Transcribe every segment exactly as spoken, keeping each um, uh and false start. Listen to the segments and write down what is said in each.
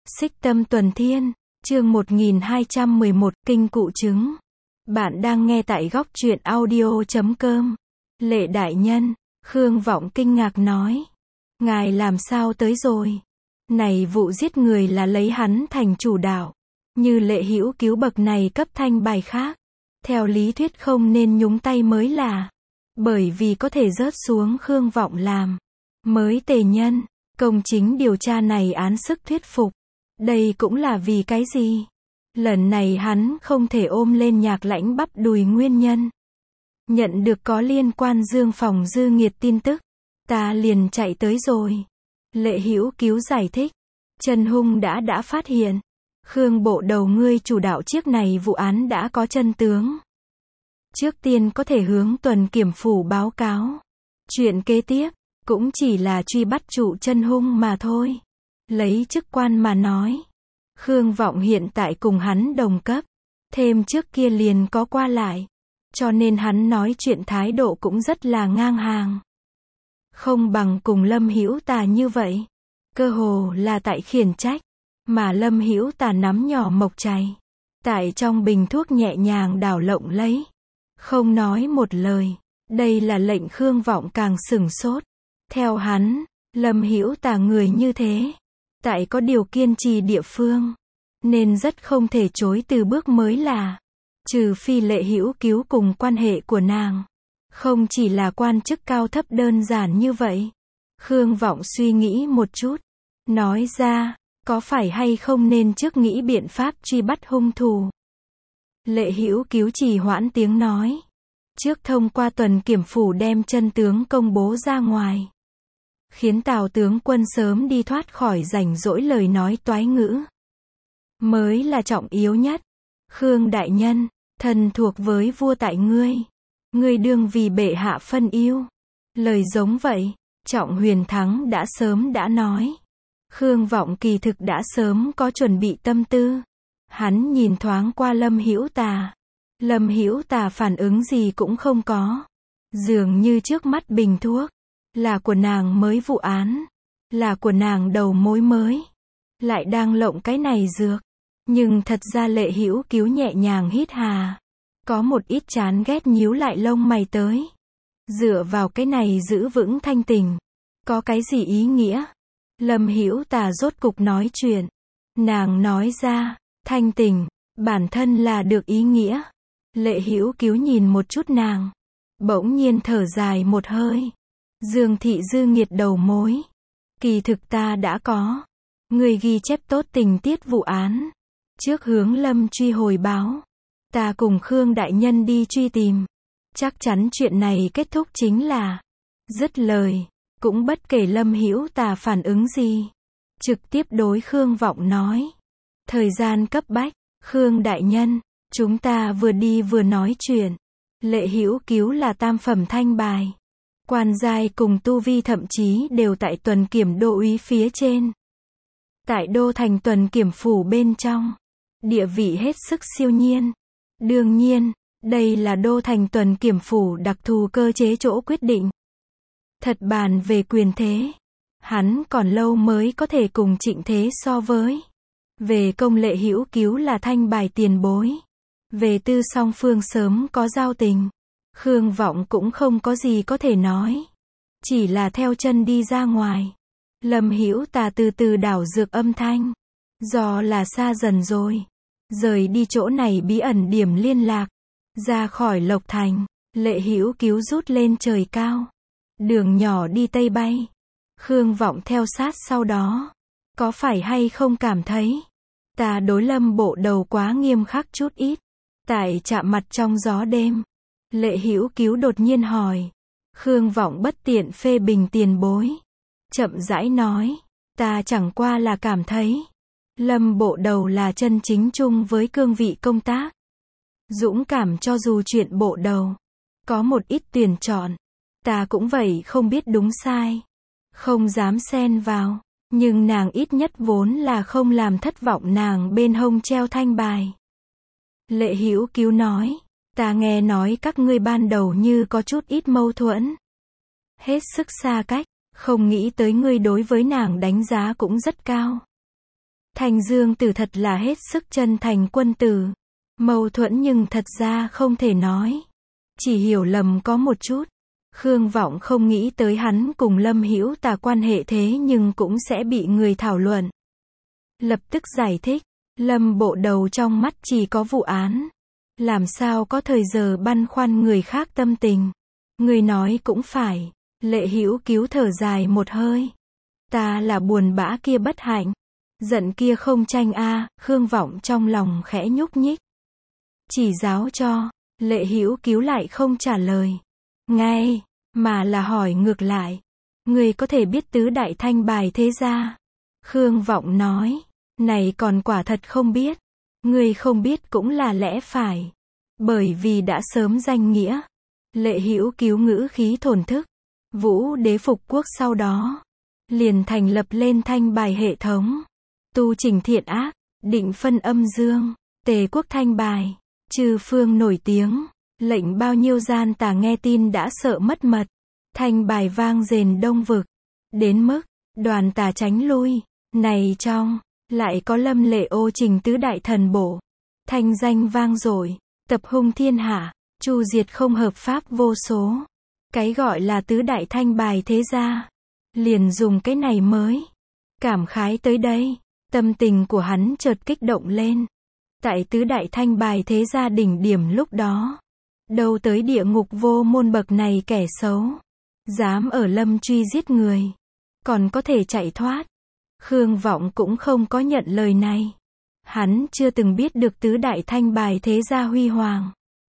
Xích Tâm Tuần Thiên, chương một nghìn hai trăm mười một, Kinh Cụ Chứng. Bạn đang nghe tại góc truyện audio chấm com. Lệ đại nhân, Khương Vọng kinh ngạc nói. Ngài làm sao tới rồi? Này vụ giết người là lấy hắn thành chủ đạo. Như Lệ Hữu Cứu bậc này cấp thanh bài khác. Theo lý thuyết không nên nhúng tay mới là. Bởi vì có thể rớt xuống Khương Vọng làm. Mới tề nhân, công chính điều tra này án sức thuyết phục. Đây cũng là vì cái gì? Lần này hắn không thể ôm lên Nhạc Lãnh bắp đùi nguyên nhân. Nhận được có liên quan Dương Phòng Dư Nghiệt tin tức. Ta liền chạy tới rồi. Lệ Hữu Cứu giải thích. Trần Hung đã đã phát hiện. Khương bộ đầu ngươi chủ đạo chiếc này vụ án đã có chân tướng. Trước tiên có thể hướng tuần kiểm phủ báo cáo. Chuyện kế tiếp, cũng chỉ là truy bắt chủ Trần Hung mà thôi. Lấy chức quan mà nói. Khương Vọng hiện tại cùng hắn đồng cấp. Thêm trước kia liền có qua lại. Cho nên hắn nói chuyện thái độ cũng rất là ngang hàng. Không bằng cùng Lâm Hữu Tà như vậy. Cơ hồ là tại khiển trách. Mà Lâm Hữu Tà nắm nhỏ mộc chày. Tại trong bình thuốc nhẹ nhàng đảo lộng lấy. Không nói một lời. Đây là lệnh Khương Vọng càng sửng sốt. Theo hắn, Lâm Hữu Tà người như thế. Tại có điều kiên trì địa phương. Nên rất không thể chối từ bước mới là. Trừ phi Lệ Hữu Cứu cùng quan hệ của nàng. Không chỉ là quan chức cao thấp đơn giản như vậy. Khương Vọng suy nghĩ một chút. Nói ra, có phải hay không nên trước nghĩ biện pháp truy bắt hung thủ. Lệ Hữu Cứu trì hoãn tiếng nói. Trước thông qua tuần kiểm phủ đem chân tướng công bố ra ngoài. Khiến Tào tướng quân sớm đi thoát khỏi rảnh rỗi lời nói toái ngữ. Mới là trọng yếu nhất. Khương đại nhân, thần thuộc với vua tại ngươi. Ngươi đương vì bệ hạ phân ưu. Lời giống vậy, Trọng Huyền Thắng đã sớm đã nói. Khương Vọng kỳ thực đã sớm có chuẩn bị tâm tư. Hắn nhìn thoáng qua Lâm Hữu Tà. Lâm Hữu Tà phản ứng gì cũng không có. Dường như trước mắt bình thuốc. Là của nàng mới vụ án. Là của nàng đầu mối mới. Lại đang lộng cái này dược. Nhưng thật ra Lệ Hữu Cứu nhẹ nhàng hít hà. Có một ít chán ghét nhíu lại lông mày tới. Dựa vào cái này giữ vững thanh tình. Có cái gì ý nghĩa? Lâm Hữu Tà rốt cục nói chuyện. Nàng nói ra, thanh tình, bản thân là được ý nghĩa. Lệ Hữu Cứu nhìn một chút nàng. Bỗng nhiên thở dài một hơi. Dương thị Dư Nghiệt đầu mối. Kỳ thực ta đã có. Người ghi chép tốt tình tiết vụ án. Trước hướng Lâm truy hồi báo. Ta cùng Khương đại nhân đi truy tìm. Chắc chắn chuyện này kết thúc chính là. Dứt lời. Cũng bất kể Lâm Hữu Tà phản ứng gì. Trực tiếp đối Khương Vọng nói. Thời gian cấp bách. Khương đại nhân. Chúng ta vừa đi vừa nói chuyện. Lệ Hữu Cứu là tam phẩm thanh bài. Quan giai cùng tu vi thậm chí đều tại tuần kiểm đô úy phía trên. Tại đô thành tuần kiểm phủ bên trong. Địa vị hết sức siêu nhiên. Đương nhiên, đây là đô thành tuần kiểm phủ đặc thù cơ chế chỗ quyết định. Thật bàn về quyền thế. Hắn còn lâu mới có thể cùng Trịnh Thế so với. Về công Lệ Hữu Cứu là thanh bài tiền bối. Về tư song phương sớm có giao tình. Khương Vọng cũng không có gì có thể nói. Chỉ là theo chân đi ra ngoài. Lâm Hữu Tà từ từ đảo dược âm thanh. Do là xa dần rồi. Rời đi chỗ này bí ẩn điểm liên lạc. Ra khỏi Lộc Thành. Lệ Hữu Cứu rút lên trời cao. Đường nhỏ đi tây bay. Khương Vọng theo sát sau đó. Có phải hay không cảm thấy. Ta đối Lâm bộ đầu quá nghiêm khắc chút ít. Tại chạm mặt trong gió đêm. Lệ Hữu Cứu đột nhiên hỏi. Khương Vọng bất tiện phê bình tiền bối. Chậm rãi nói. Ta chẳng qua là cảm thấy. Lâm bộ đầu là chân chính chung với cương vị công tác. Dũng cảm cho dù chuyện bộ đầu. Có một ít tuyển chọn. Ta cũng vậy không biết đúng sai. Không dám xen vào. Nhưng nàng ít nhất vốn là không làm thất vọng nàng bên hông treo thanh bài. Lệ Hữu Cứu nói. Ta nghe nói các ngươi ban đầu như có chút ít mâu thuẫn. Hết sức xa cách. Không nghĩ tới ngươi đối với nàng đánh giá cũng rất cao. Thanh Dương Tử thật là hết sức chân thành quân tử. Mâu thuẫn nhưng thật ra không thể nói. Chỉ hiểu lầm có một chút. Khương Vọng không nghĩ tới hắn cùng Lâm Hữu Tà quan hệ thế nhưng cũng sẽ bị người thảo luận. Lập tức giải thích, Lâm bộ đầu trong mắt chỉ có vụ án. Làm sao có thời giờ băn khoăn người khác tâm tình. Người nói cũng phải. Lệ Hữu Cứu thở dài một hơi. Ta là buồn bã kia bất hạnh. Giận kia không tranh a. Khương Vọng trong lòng khẽ nhúc nhích. Chỉ giáo cho. Lệ Hữu Cứu lại không trả lời. Ngay, mà là hỏi ngược lại. Người có thể biết tứ đại thanh bài thế gia? Khương Vọng nói. Này còn quả thật không biết. Người không biết cũng là lẽ phải. Bởi vì đã sớm danh nghĩa. Lệ Hữu Cứu ngữ khí thổn thức. Vũ đế phục quốc sau đó. Liền thành lập lên thanh bài hệ thống. Tu chỉnh thiện ác. Định phân âm dương. Tề quốc thanh bài. Chư phương nổi tiếng. Lệnh bao nhiêu gian tà nghe tin đã sợ mất mật. Thanh bài vang rền đông vực. Đến mức, đoàn tà tránh lui. Này trong, lại có Lâm Lệ ô trình tứ đại thần bổ. Thanh danh vang dội, tập hung thiên hạ, chu diệt không hợp pháp vô số. Cái gọi là tứ đại thanh bài thế gia. Liền dùng cái này mới. Cảm khái tới đây, tâm tình của hắn chợt kích động lên. Tại tứ đại thanh bài thế gia đỉnh điểm lúc đó. Đâu tới địa ngục vô môn bậc này kẻ xấu. Dám ở Lâm truy giết người. Còn có thể chạy thoát. Khương Vọng cũng không có nhận lời này. Hắn chưa từng biết được tứ đại thanh bài thế gia huy hoàng.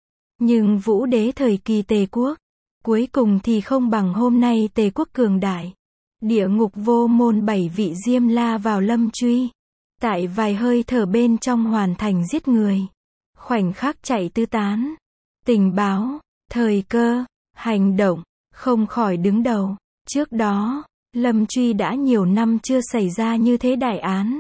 Nhưng vũ đế thời kỳ Tề quốc. Cuối cùng thì không bằng hôm nay Tề quốc cường đại. Địa ngục vô môn bảy vị Diêm La vào Lâm truy. Tại vài hơi thở bên trong hoàn thành giết người. Khoảnh khắc chạy tứ tán. Tình báo, thời cơ, hành động, không khỏi đứng đầu. Trước đó, Lâm truy đã nhiều năm chưa xảy ra như thế đại án.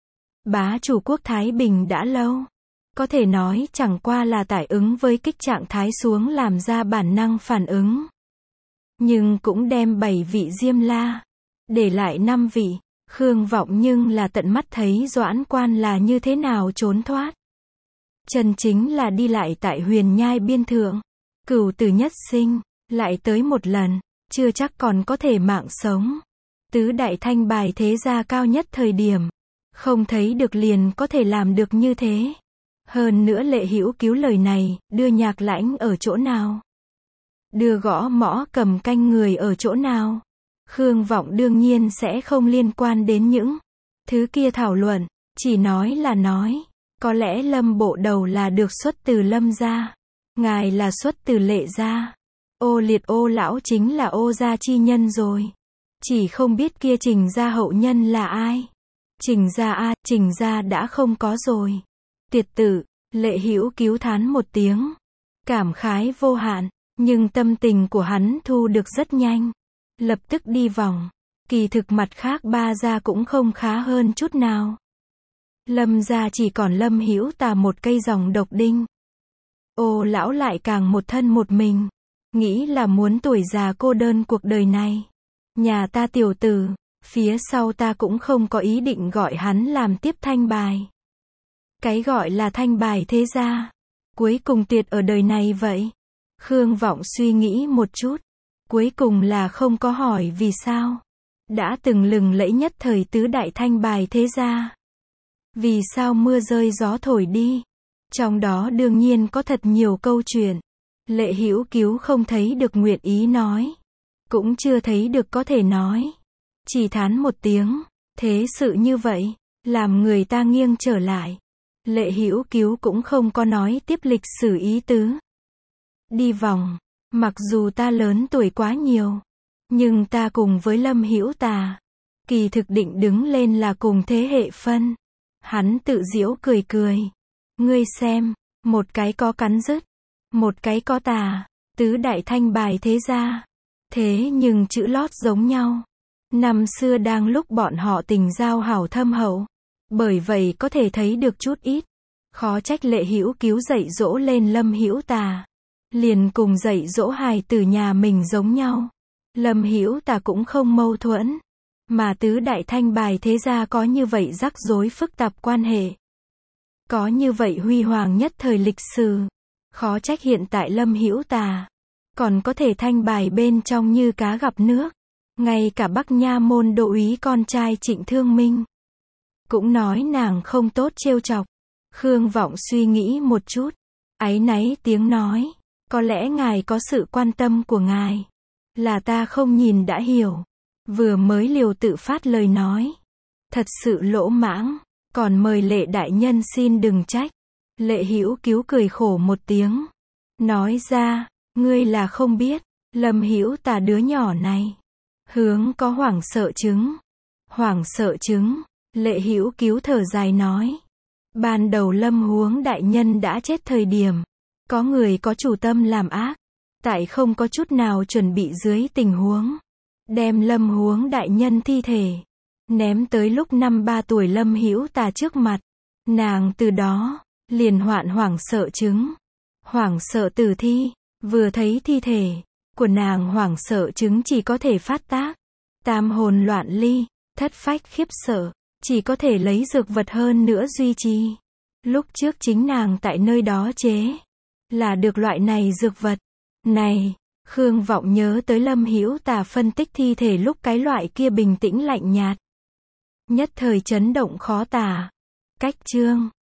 Bá chủ quốc Thái Bình đã lâu. Có thể nói chẳng qua là tải ứng với kích trạng thái xuống làm ra bản năng phản ứng. Nhưng cũng đem bảy vị Diêm La. Để lại năm vị. Khương Vọng nhưng là tận mắt thấy Doãn Quan là như thế nào trốn thoát. Chân chính là đi lại tại huyền nhai biên thượng. Cửu tử nhất sinh. Lại tới một lần. Chưa chắc còn có thể mạng sống. Tứ đại thanh bài thế gia cao nhất thời điểm. Không thấy được liền có thể làm được như thế. Hơn nữa Lệ Hữu Cứu lời này, đưa Nhạc Lãnh ở chỗ nào? Đưa Gõ Mõ Cầm Canh người ở chỗ nào? Khương Vọng đương nhiên sẽ không liên quan đến những thứ kia thảo luận, chỉ nói là nói. Có lẽ Lâm bộ đầu là được xuất từ Lâm gia. Ngài là xuất từ Lệ gia. Ô Liệt Ô lão chính là Ô gia chi nhân rồi. Chỉ không biết kia Trình gia hậu nhân là ai. Trình gia a, Trình gia đã không có rồi. Tiệt tử, Lệ Hữu Cứu thán một tiếng. Cảm khái vô hạn, nhưng tâm tình của hắn thu được rất nhanh. Lập tức đi vòng. Kỳ thực mặt khác ba gia cũng không khá hơn chút nào. Lâm gia chỉ còn Lâm Hữu Tà một cây dòng độc đinh. Ô lão lại càng một thân một mình. Nghĩ là muốn tuổi già cô đơn cuộc đời này. Nhà ta tiểu tử, phía sau ta cũng không có ý định gọi hắn làm tiếp thanh bài. Cái gọi là thanh bài thế gia. Cuối cùng tuyệt ở đời này vậy. Khương Vọng suy nghĩ một chút. Cuối cùng là không có hỏi vì sao. Đã từng lừng lẫy nhất thời tứ đại thanh bài thế gia. Vì sao mưa rơi gió thổi đi. Trong đó đương nhiên có thật nhiều câu chuyện. Lệ Hữu Cứu không thấy được nguyện ý nói. Cũng chưa thấy được có thể nói. Chỉ thán một tiếng. Thế sự như vậy. Làm người ta nghiêng trở lại. Lệ Hữu Cứu cũng không có nói tiếp lịch sử ý tứ. Đi vòng. Mặc dù ta lớn tuổi quá nhiều. Nhưng ta cùng với Lâm Hữu Tà. Kỳ thực định đứng lên là cùng thế hệ phân. Hắn tự giễu cười cười. Ngươi xem. Một cái có cắn rứt. Một cái có tà. Tứ đại thanh bài thế gia. Thế nhưng chữ lót giống nhau. Năm xưa đang lúc bọn họ tình giao hảo thâm hậu. Bởi vậy có thể thấy được chút ít. Khó trách Lệ Hữu Cứu dạy dỗ lên Lâm Hữu Tà. Liền cùng dạy dỗ hài tử nhà mình giống nhau. Lâm Hữu Tà cũng không mâu thuẫn. Mà tứ đại thanh bài thế gia có như vậy rắc rối phức tạp quan hệ. Có như vậy huy hoàng nhất thời lịch sử. Khó trách hiện tại Lâm Hữu Tà còn có thể thanh bài bên trong như cá gặp nước. Ngay cả Bắc Nha môn đô úy con trai Trịnh Thương Minh cũng nói nàng không tốt trêu chọc. Khương Vọng suy nghĩ một chút, áy náy tiếng nói, có lẽ ngài có sự quan tâm của ngài, là ta không nhìn đã hiểu. Vừa mới liều tự phát lời nói, thật sự lỗ mãng, còn mời Lệ đại nhân xin đừng trách. Lệ Hữu Cứu cười khổ một tiếng, nói ra, ngươi là không biết, Lâm Hữu Tà đứa nhỏ này, hướng có hoảng sợ chứng. Hoảng sợ chứng, Lệ Hữu Cứu thở dài nói. Ban đầu Lâm Huống đại nhân đã chết thời điểm, có người có chủ tâm làm ác, tại không có chút nào chuẩn bị dưới tình huống, đem Lâm Huống đại nhân thi thể ném tới lúc năm ba tuổi Lâm Hữu Tà trước mặt. Nàng từ đó liền hoạn hoảng sợ chứng, hoảng sợ tử thi, vừa thấy thi thể của nàng hoảng sợ chứng chỉ có thể phát tác, tam hồn loạn ly, thất phách khiếp sợ, chỉ có thể lấy dược vật hơn nữa duy trì. Lúc trước chính nàng tại nơi đó chế là được loại này dược vật. Này, Khương Vọng nhớ tới Lâm Hữu Tà phân tích thi thể lúc cái loại kia bình tĩnh lạnh nhạt, nhất thời chấn động khó tả. Cách chương